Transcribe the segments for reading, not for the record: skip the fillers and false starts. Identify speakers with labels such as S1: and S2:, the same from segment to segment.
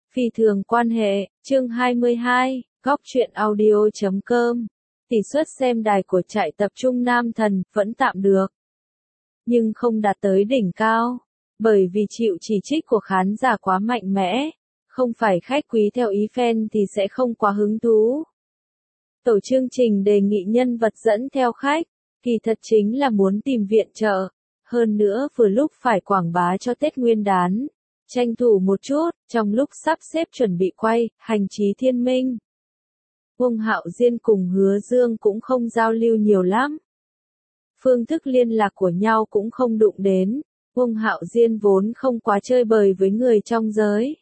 S1: Phi thường quan hệ, chương 22, góc truyện audio.com. Tỷ suất xem đài của trại tập trung Nam Thần vẫn tạm được, nhưng không đạt tới đỉnh cao, bởi vì chịu chỉ trích của khán giả quá mạnh mẽ, không phải khách quý theo ý fan thì sẽ không quá hứng thú. Tổ chương trình đề nghị nhân vật dẫn theo khách, kỳ thật chính là muốn tìm viện trợ, hơn nữa vừa lúc phải quảng bá cho Tết Nguyên đán. Tranh thủ một chút, trong lúc sắp xếp chuẩn bị quay, hành chí thiên minh. Uông Hạo Diên cùng Hứa Dương cũng không giao lưu nhiều lắm. Phương thức liên lạc của nhau cũng không đụng đến, Uông Hạo Diên vốn không quá chơi bời với người trong giới.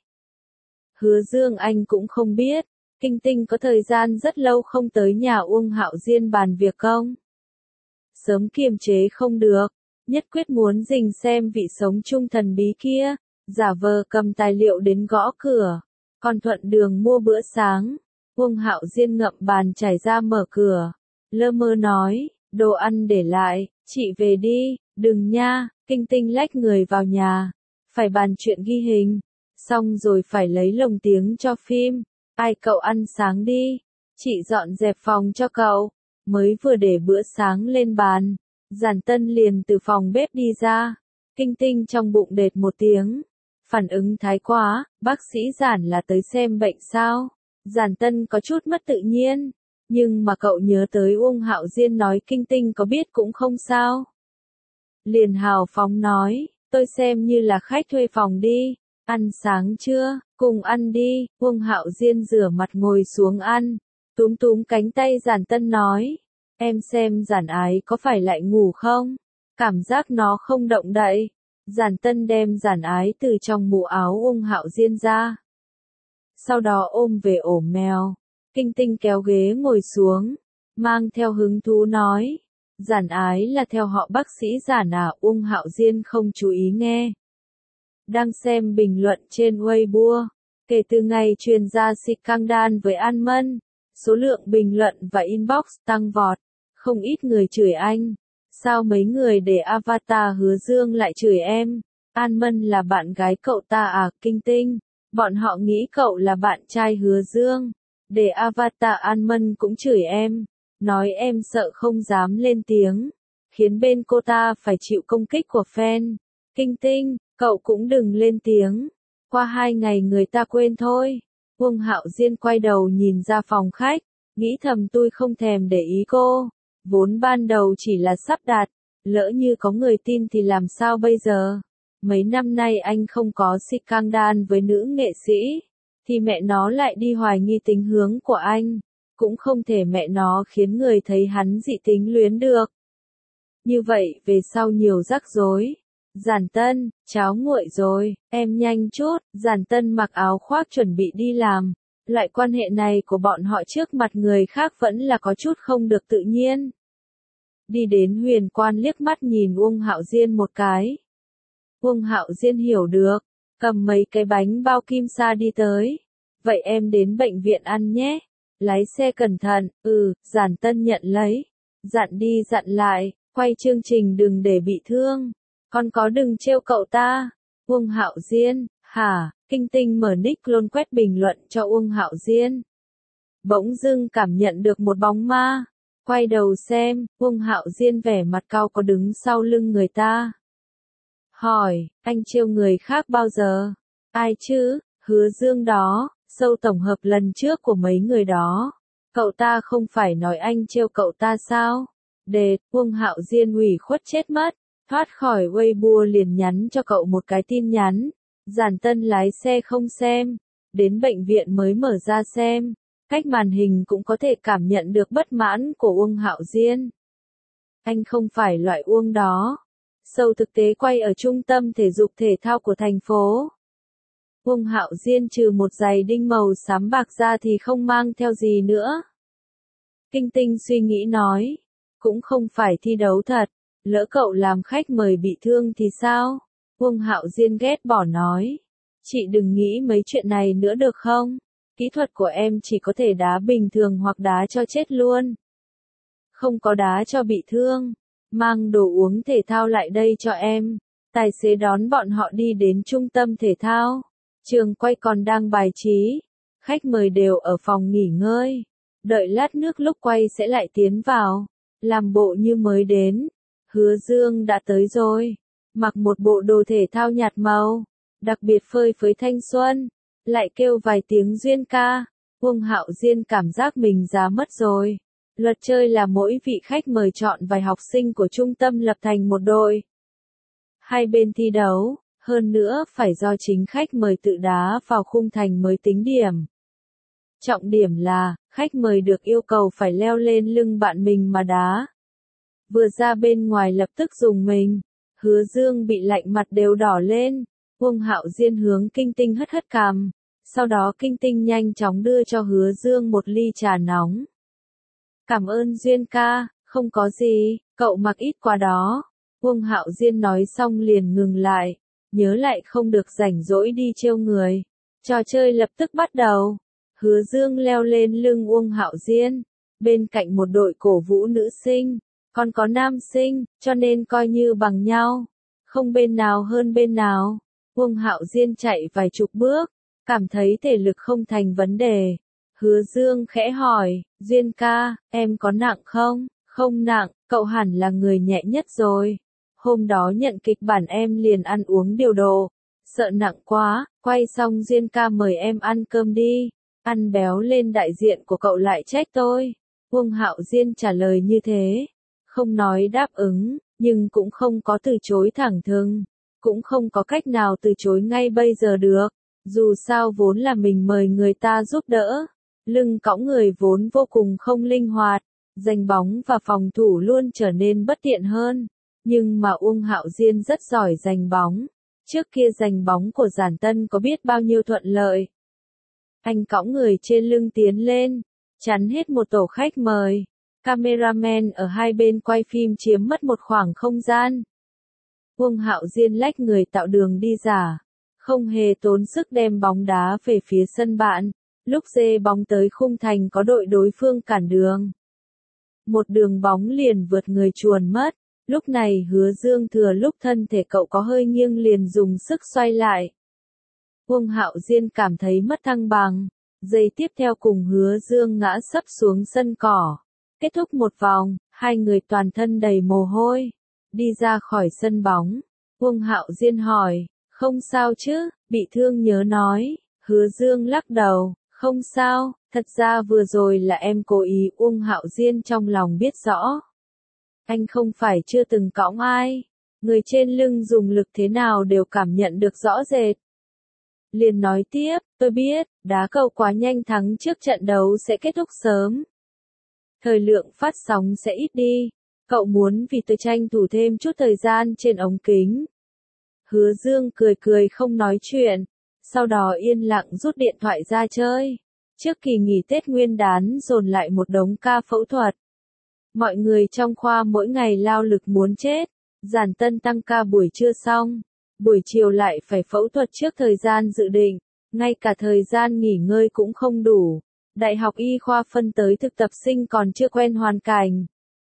S1: Hứa Dương anh cũng không biết, Kinh Tinh có thời gian rất lâu không tới nhà Uông Hạo Diên bàn việc công. Sớm kiềm chế không được, nhất quyết muốn rình xem vị sống chung thần bí kia. Giả vờ cầm tài liệu đến gõ cửa, còn thuận đường mua bữa sáng. Uông Hạo Diên ngậm bàn chải ra mở cửa, lơ mơ nói, đồ ăn để lại, chị về đi, đừng nha. Kinh Tinh lách người vào nhà, phải bàn chuyện ghi hình, xong rồi phải lấy lồng tiếng cho phim. Ai cậu ăn sáng đi, chị dọn dẹp phòng cho cậu. Mới vừa để bữa sáng lên bàn, Giản Tân liền từ phòng bếp đi ra. Kinh Tinh trong bụng đệt một tiếng. Phản ứng thái quá, bác sĩ Giản là tới xem bệnh sao? Giản Tân có chút mất tự nhiên, nhưng mà cậu nhớ tới Uông Hạo Diên nói Kinh Tinh có biết cũng không sao. Liền hào phóng nói, tôi xem như là khách thuê phòng đi, ăn sáng chưa, cùng ăn đi. Uông Hạo Diên rửa mặt ngồi xuống ăn, túm túm cánh tay Giản Tân nói, em xem Giản Ái có phải lại ngủ không? Cảm giác nó không động đậy. Giản Tân đem Giản Ái từ trong mũ áo Uông Hạo Diên ra. Sau đó ôm về ổ mèo. Kinh Tinh kéo ghế ngồi xuống, mang theo hứng thú nói. Giản Ái là theo họ bác sĩ Giản à? Uông Hạo Diên không chú ý nghe. Đang xem bình luận trên Weibo. Kể từ ngày truyền ra scandal với An Mân, số lượng bình luận và inbox tăng vọt. Không ít người chửi anh. Sao mấy người để avatar Hứa Dương lại chửi em? An Mân là bạn gái cậu ta à? Kinh Tinh, bọn họ nghĩ cậu là bạn trai Hứa Dương. Để avatar An Mân cũng chửi em, nói em sợ không dám lên tiếng, khiến bên cô ta phải chịu công kích của fan. Kinh Tinh, cậu cũng đừng lên tiếng, qua 2 ngày người ta quên thôi. Uông Hạo Diên quay đầu nhìn ra phòng khách, nghĩ thầm tôi không thèm để ý cô. Vốn ban đầu chỉ là sắp đặt, lỡ như có người tin thì làm sao bây giờ? Mấy năm nay anh không có scandal với nữ nghệ sĩ, thì mẹ nó lại đi hoài nghi tính hướng của anh, cũng không thể mẹ nó khiến người thấy hắn dị tính luyến được. Như vậy về sau nhiều rắc rối. Giản Tân, cháo nguội rồi, em nhanh chút. Giản Tân mặc áo khoác chuẩn bị đi làm. Loại quan hệ này của bọn họ trước mặt người khác vẫn là có chút không được tự nhiên. Đi đến Huyền Quan liếc mắt nhìn Uông Hạo Diên một cái. Uông Hạo Diên hiểu được, cầm mấy cái bánh bao kim sa đi tới. Vậy em đến bệnh viện ăn nhé. Lái xe cẩn thận. Giản Tân nhận lấy. Dặn đi dặn lại, quay chương trình đừng để bị thương. Còn có đừng trêu cậu ta. Uông Hạo Diên, hả? Kinh Tinh mở nick luôn quét bình luận cho Uông Hạo Diên. Bỗng dưng cảm nhận được một bóng ma. Quay đầu xem, Uông Hạo Diên vẻ mặt cau có đứng sau lưng người ta. Hỏi, anh trêu người khác bao giờ? Ai chứ? Hứa Dương đó, show tổng hợp lần trước của mấy người đó. Cậu ta không phải nói anh trêu cậu ta sao? Đệt, Uông Hạo Diên ủy khuất chết mất. Thoát khỏi Weibo liền nhắn cho cậu một cái tin nhắn. Giản Tân lái xe không xem, đến bệnh viện mới mở ra xem. Cách màn hình cũng có thể cảm nhận được bất mãn của Uông Hạo Diên. Anh không phải loại Uông đó. Show thực tế quay ở trung tâm thể dục thể thao của thành phố. Uông Hạo Diên trừ một giày đinh màu xám bạc ra thì không mang theo gì nữa. Kinh Tinh suy nghĩ nói, cũng không phải thi đấu thật, lỡ cậu làm khách mời bị thương thì sao? Uông Hạo Diên ghét bỏ nói, chị đừng nghĩ mấy chuyện này nữa được không? Kỹ thuật của em chỉ có thể đá bình thường hoặc đá cho chết luôn. Không có đá cho bị thương. Mang đồ uống thể thao lại đây cho em. Tài xế đón bọn họ đi đến trung tâm thể thao. Trường quay còn đang bài trí, khách mời đều ở phòng nghỉ ngơi, đợi lát nước lúc quay sẽ lại tiến vào, làm bộ như mới đến. Hứa Dương đã tới rồi, mặc một bộ đồ thể thao nhạt màu, đặc biệt phơi phới thanh xuân, lại kêu vài tiếng Duyên ca. Uông Hạo Diên cảm giác mình già mất rồi. Luật chơi là mỗi vị khách mời chọn vài học sinh của trung tâm lập thành một đội. Hai bên thi đấu, hơn nữa phải do chính khách mời tự đá vào khung thành mới tính điểm. Trọng điểm là, khách mời được yêu cầu phải leo lên lưng bạn mình mà đá. Vừa ra bên ngoài lập tức dùng mình, Hứa Dương bị lạnh mặt đều đỏ lên. Uông Hạo Diên hướng Kinh Tinh hất hất cằm, sau đó Kinh Tinh nhanh chóng đưa cho Hứa Dương một ly trà nóng. Cảm ơn Duyên ca, không có gì, cậu mặc ít quá đó. Uông Hạo Diên nói xong liền ngừng lại, nhớ lại không được rảnh rỗi đi trêu người. Trò chơi lập tức bắt đầu. Hứa Dương leo lên lưng Uông Hạo Diên, bên cạnh một đội cổ vũ nữ sinh, còn có nam sinh, cho nên coi như bằng nhau, không bên nào hơn bên nào. Uông Hạo Diên chạy vài chục bước, cảm thấy thể lực không thành vấn đề. Hứa Dương khẽ hỏi, Duyên ca, em có nặng không? Không nặng, cậu hẳn là người nhẹ nhất rồi. Hôm đó nhận kịch bản em liền ăn uống điều độ, sợ nặng quá, quay xong Duyên ca mời em ăn cơm đi, ăn béo lên đại diện của cậu lại trách tôi. Uông Hạo Diên trả lời như thế, không nói đáp ứng, nhưng cũng không có từ chối thẳng thừng, cũng không có cách nào từ chối ngay bây giờ được, dù sao vốn là mình mời người ta giúp đỡ. Lưng cõng người vốn vô cùng không linh hoạt, giành bóng và phòng thủ luôn trở nên bất tiện hơn. Nhưng mà Uông Hạo Diên rất giỏi giành bóng. Trước kia giành bóng của Giản Tân có biết bao nhiêu thuận lợi. Anh cõng người trên lưng tiến lên, chắn hết một tổ khách mời. Cameraman ở hai bên quay phim chiếm mất một khoảng không gian. Uông Hạo Diên lách người tạo đường đi giả, không hề tốn sức đem bóng đá về phía sân bạn. Lúc dê bóng tới khung thành có đội đối phương cản đường. Một đường bóng liền vượt người chuồn mất. Lúc này Hứa Dương thừa lúc thân thể cậu có hơi nghiêng liền dùng sức xoay lại. Uông Hạo Diên cảm thấy mất thăng bằng. Giây tiếp theo cùng Hứa Dương ngã sấp xuống sân cỏ. Kết thúc một vòng, hai người toàn thân đầy mồ hôi. Đi ra khỏi sân bóng. Uông Hạo Diên hỏi, không sao chứ, bị thương nhớ nói. Hứa Dương lắc đầu. Không sao, thật ra vừa rồi là em cố ý. Uông Hạo Diên trong lòng biết rõ. Anh không phải chưa từng cõng ai. Người trên lưng dùng lực thế nào đều cảm nhận được rõ rệt. Liền nói tiếp, tôi biết, đá cầu quá nhanh thắng trước trận đấu sẽ kết thúc sớm. Thời lượng phát sóng sẽ ít đi. Cậu muốn vì tôi tranh thủ thêm chút thời gian trên ống kính. Hứa Dương cười cười không nói chuyện. Sau đó yên lặng rút điện thoại ra chơi. Trước kỳ nghỉ Tết Nguyên đán dồn lại một đống ca phẫu thuật. Mọi người trong khoa mỗi ngày lao lực muốn chết. Giản Tân tăng ca buổi trưa xong. Buổi chiều lại phải phẫu thuật trước thời gian dự định. Ngay cả thời gian nghỉ ngơi cũng không đủ. Đại học y khoa phân tới thực tập sinh còn chưa quen hoàn cảnh.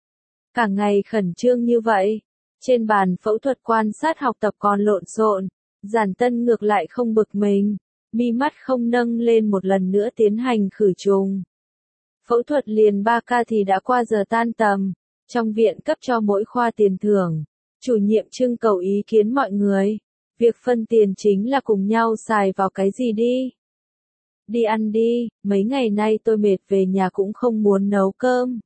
S1: Cả ngày khẩn trương như vậy. Trên bàn phẫu thuật quan sát học tập còn lộn xộn. Giản Tân ngược lại không bực mình, mi mắt không nâng lên một lần nữa tiến hành khử trùng. Phẫu thuật liền 3 ca thì đã qua giờ tan tầm, trong viện cấp cho mỗi khoa tiền thưởng. Chủ nhiệm trưng cầu ý kiến mọi người, việc phân tiền chính là cùng nhau xài vào cái gì đi. Đi ăn đi, mấy ngày nay tôi mệt về nhà cũng không muốn nấu cơm.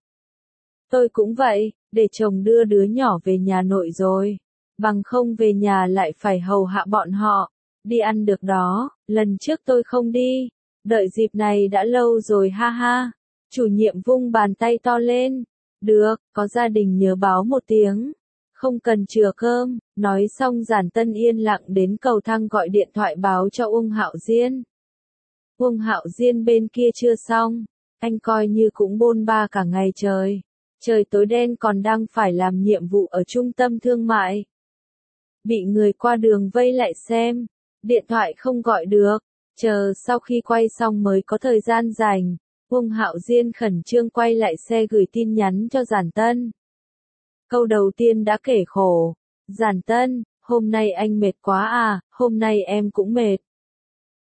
S1: Tôi cũng vậy, để chồng đưa đứa nhỏ về nhà nội rồi. Bằng không về nhà lại phải hầu hạ bọn họ. Đi ăn được đó, lần trước tôi không đi. Đợi dịp này đã lâu rồi ha ha. Chủ nhiệm vung bàn tay to lên. Được, có gia đình nhớ báo một tiếng. Không cần chừa cơm. Nói xong Giản Tân yên lặng đến cầu thang gọi điện thoại báo cho Uông Hạo Diên. Uông Hạo Diên bên kia chưa xong. Anh coi như cũng bôn ba cả ngày trời. Trời tối đen còn đang phải làm nhiệm vụ ở trung tâm thương mại. Bị người qua đường vây lại xem. Điện thoại không gọi được. Chờ sau khi quay xong mới có thời gian rảnh. Uông Hạo Diên khẩn trương quay lại xe gửi tin nhắn cho Giản Tân. Câu đầu tiên đã kể khổ. Giản Tân, hôm nay anh mệt quá à, hôm nay em cũng mệt.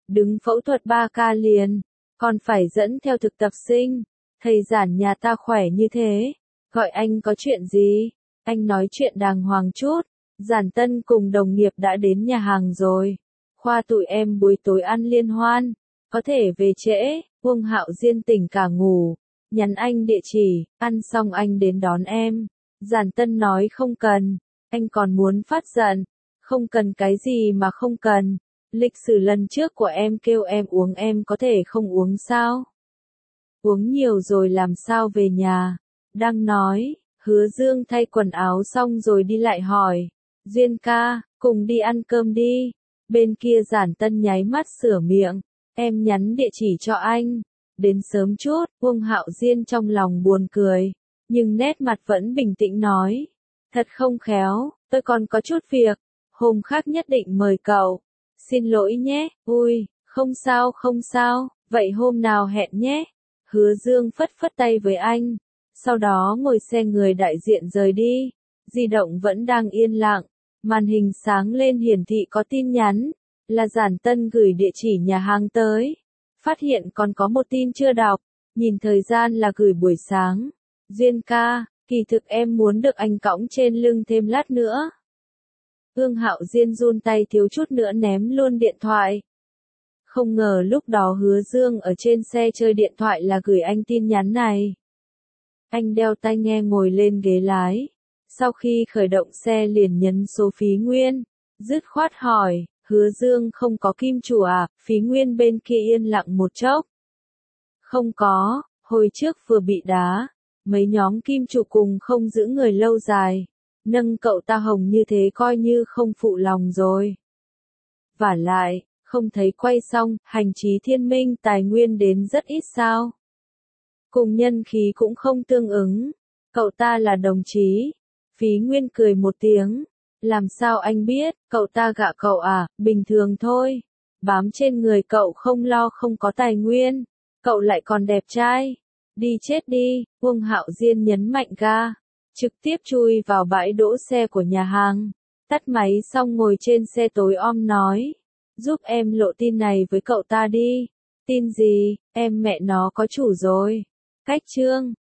S1: đứng phẫu thuật 3 ca liền, còn phải dẫn theo thực tập sinh. Thầy Giản nhà ta khỏe như thế, gọi anh có chuyện gì? Anh nói chuyện đàng hoàng chút. Giản Tân cùng đồng nghiệp đã đến nhà hàng rồi. Khoa tụi em buổi tối ăn liên hoan, có thể về trễ. Uông Hạo Diên tỉnh cả ngủ, nhắn anh địa chỉ, ăn xong anh đến đón em. Giản Tân nói không cần, anh còn muốn phát giận. Không cần cái gì mà không cần. Lịch sử lần trước của em kêu em uống em có thể không uống sao? Uống nhiều rồi làm sao về nhà? Đang nói, Hứa Dương thay quần áo xong rồi đi lại hỏi. Duyên ca, cùng đi ăn cơm đi. Bên kia Giản Tân nháy mắt sửa miệng. Em nhắn địa chỉ cho anh. Đến sớm chút, Uông Hạo Diên trong lòng buồn cười. Nhưng nét mặt vẫn bình tĩnh nói. Thật không khéo, tôi còn có chút việc. Hôm khác nhất định mời cậu. Xin lỗi nhé, ui, không sao không sao, vậy hôm nào hẹn nhé. Hứa Dương phất phất tay với anh. Sau đó ngồi xe người đại diện rời đi. Di động vẫn đang yên lặng. Màn hình sáng lên hiển thị có tin nhắn. Là Giản Tân gửi địa chỉ nhà hàng tới. Phát hiện còn có một tin chưa đọc. Nhìn thời gian là gửi buổi sáng. Duyên ca, kỳ thực em muốn được anh cõng trên lưng thêm lát nữa. Uông Hạo Diên run tay thiếu chút nữa ném luôn điện thoại. Không ngờ lúc đó Hứa Dương ở trên xe chơi điện thoại là gửi anh tin nhắn này. Anh đeo tai nghe ngồi lên ghế lái. Sau khi khởi động xe liền nhấn số Phí Nguyên. Dứt khoát hỏi, Hứa Dương không có kim chủ à? Phí Nguyên bên kia yên lặng một chốc. Không có, hồi trước vừa bị đá. Mấy nhóm kim chủ cùng không giữ người lâu dài. Nâng cậu ta hồng như thế coi như không phụ lòng rồi. Vả lại, không thấy quay xong, hành trí thiên minh tài nguyên đến rất ít sao. Cùng nhân khí cũng không tương ứng. Cậu ta là đồng chí. Phí Nguyên cười một tiếng. Làm sao anh biết, cậu ta gạ cậu à? Bình thường thôi. Bám trên người cậu không lo không có tài nguyên. Cậu lại còn đẹp trai. Đi chết đi, Uông Hạo Diên nhấn mạnh ga. Trực tiếp chui vào bãi đỗ xe của nhà hàng. Tắt máy xong ngồi trên xe tối om nói. Giúp em lộ tin này với cậu ta đi. Tin gì, em mẹ nó có chủ rồi. Cách chương.